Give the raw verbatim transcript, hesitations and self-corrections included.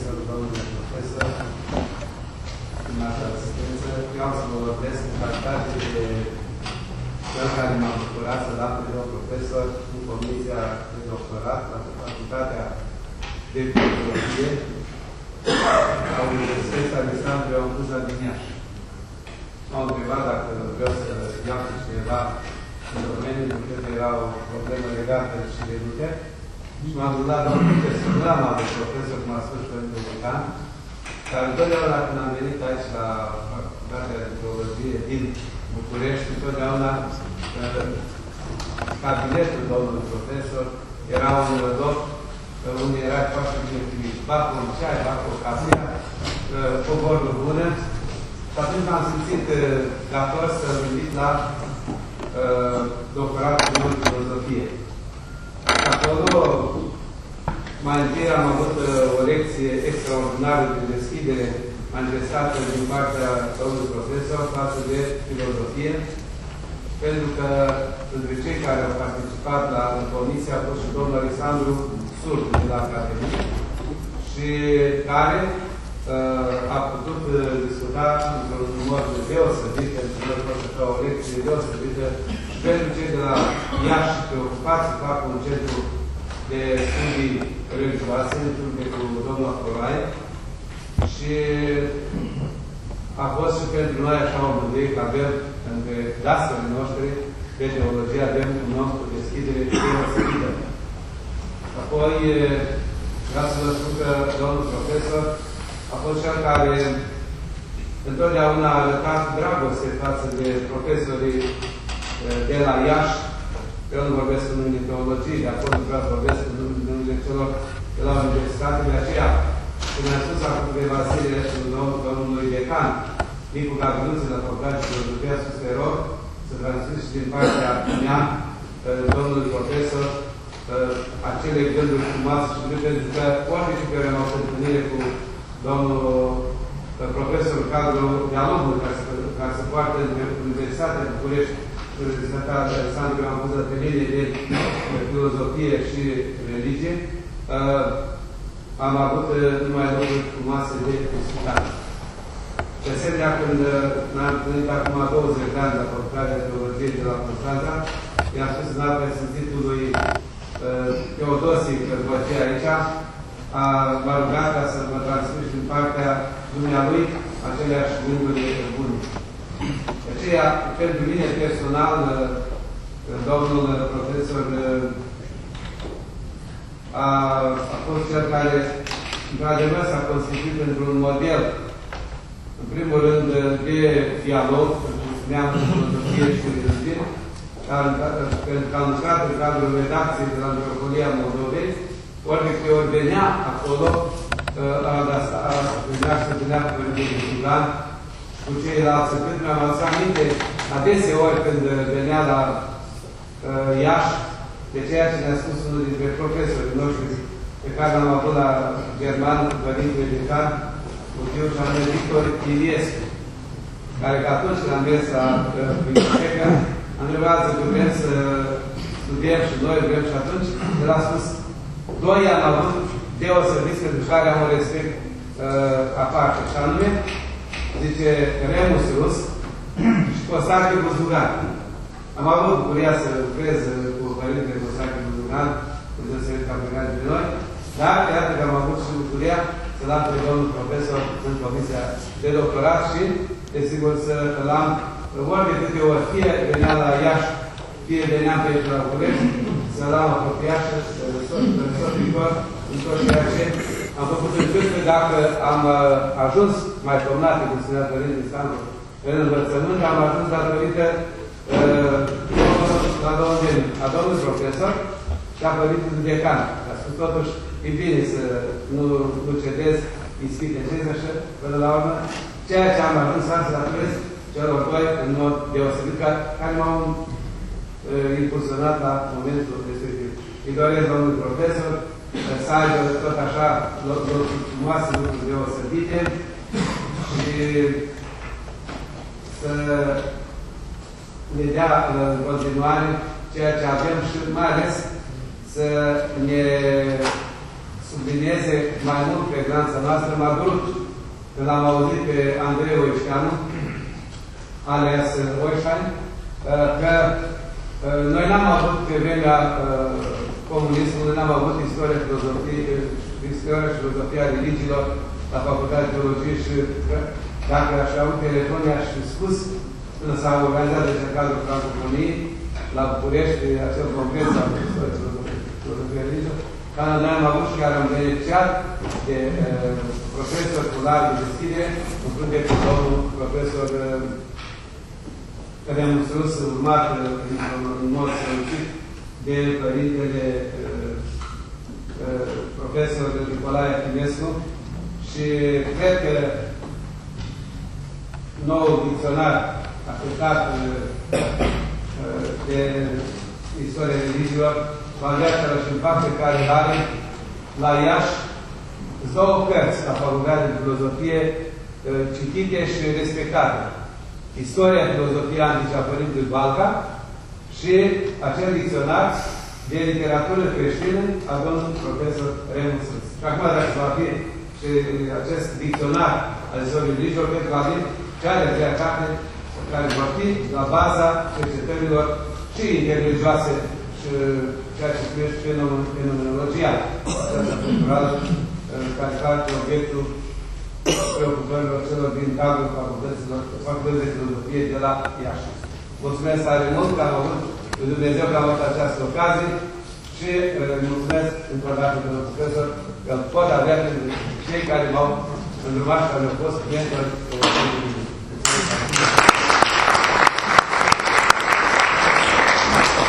Dumnezeu, domnule profesor, stimată asistență, vreau să vă vorbesc în calitate de cel care m-a bucurat să dau de profesor în Comisia de Doctorat la Facultatea de Filozofie a Universității Alexandru Ioan Cuza din Iași. M-au întrebat dacă vreau să iau pe cineva în domeniu, pentru că era o problemă legată și de minte. Și m-am gândit la un profesor. Nu l-am avut profesor, cum a spus pentru decan, dar întotdeauna când am venit aici la Facultatea de Teologie din București, întotdeauna cabinetul domnului profesor era un loc unde era foarte bine primit. Bac cu un ceai, bac cu o cafea, cu o vorbă bună. Și atunci am simțit dator să-l invit la uh, doctoratul în filozofie. Acolo, mai întâi am avut uh, o lecție extraordinară de deschidere manifestată din partea domnului profesor față de filozofie, pentru că între cei care au participat la comisie a fost și domnul Alexandru Surd de la Academie și care uh, a putut uh, discuta într-un mod deosebit, pentru că noi fost așa o lecție deosebită și pentru cei de la Iași preocupați să facă un centru de studii religioase, între cu domnul Acolae, și a fost și pentru noi așa o mândrie că avem între dascării noștri de teologie, avem un om cu deschidere deosebită. Apoi, vreau să vă spun că domnul profesor a fost cel care întotdeauna a arătat dragoste față de profesorii de la Iași. Eu nu vorbesc în numele teologiei, de acolo vreau să vorbesc în numele celor de la Universitate, de aceea, când mi-a spus acum pe Vasile, domnului decan, Nicu Gabriluță, de la Facultatea de Filozofie, a spus că rog să transmis și din partea mea, domnului profesor, acele gânduri frumoase și pentru că orice și care am avut întâlnire cu domnul profesor în cadrul dialogului care se, care se poartă între Universitatea de București și Universitatea de Alexandru Ioan Cuza pe linie de filozofie și religie, am avut numai lucruri frumoase de discutat. De asemenea, când ne-am întâlnit acum douăzeci de ani la Facultatea de Teologie de la Constanța, i-am spus în altă simțitul lui Teodosie, că după aceea aici, m-a rugat ca să mă transmit din partea dumnealui aceleași gânduri bune. De aceea, pentru mine personal, domnul profesor a, a fost cel care, într-adevăr, s-a constituit într-un model, în primul rând, de dialog, pentru că spuneam în filozofie și religie, pentru că am lucrat în cadrul redacției de la Metropolia Moldovei, ori de câte ori venea acolo, venea și se venea cu Părintele Sulan, cu ceilalți, cât mi-am adus aminte, adeseori când venea la Iași, de ceea ce ne-a spus unul dintre profesorii noștri pe care l-am avut la German, cu Părintele Decan, cu fiul și anume Victor Iliescu, care că atunci când am mers la bibliotecă, am întrebat că vrem să studiem și noi vrem și atunci, el a spus, doi am avut deosebiți pentru care am un respect uh, aparte, și anume, zice Remus Rus și Costache Buzugan. Am avut bucuria să lucrez cu Părintele Costache Buzugan, cu deosebit că am plecat de noi, dar iată că am avut și bucuria să-l am pe domnul profesor în Comisia de Doctorat și, desigur, să-l am ori de câte ori, fie venea la Iași, fie venea pe aici la București, să-l am apropiat și să-l viitor în tot ceea ce am făcut încât că dacă am ajuns mai formate, cum spunea Părintele Sandu, în învățământ, am ajuns datorită la domnul a domnului profesor și a Părintele Decan. A spus totuși, e bine să nu, nu cedez ispite ce așa, până la urmă, ceea ce am ajuns să datorez celor doi, în mod deosebit, care m-au uh, impulsionat la momentul respectiv. Îi doresc domnul profesor să aibă tot așa lucruri frumoase, lucruri deosebite și să ne dea în continuare ceea ce avem și mai ales să ne sublinieze mai mult pregnanța noastră. M-a durut când am auzit pe Andrei Oișteanu, alias Oișani, că noi n-am avut pe vremea comunismului, n-am avut istoria filozofie, istoria și filozofia religiilor la Facultatea de Teologie și dacă aș avut telefon, i-aș fi spus până s-a organizat de cadrul francofoniei la București, acel congres al istorie filozofie religie, ca noi am avut și care am beneficiat de uh, profesor Cular de deschidere, în frunte cu domnul profesor care am înțeles urmat în mod strălucit de părintele uh, uh, profesor Nicolae Echimescu și cred că noul dicționar aplicat uh, de istorie religiilor va viața și impact pe care îl are la Iași două cărți la Facultatea de Filozofie citite și respectate. Istoria filozofiei antice a Părintelui Balca și acel dicționar de literatură creștină a domnului profesor Remus. Și acum, dacă va fi și acest dicționar al istoriei religiilor, cred că va fi cea de-a treia carte care va fi la baza cercetărilor și interreligioase și ceea ce privește fenomenologia aceasta culturală care face obiectul preocupărilor celor din cadrul facultății de filozofie de la Iași. Mulțumesc tare mult că am avut lui Dumnezeu că am avut această ocazie și mulțumesc încă o dată de profesor că pot avea cei care m-au îndrumat și care au fost mentori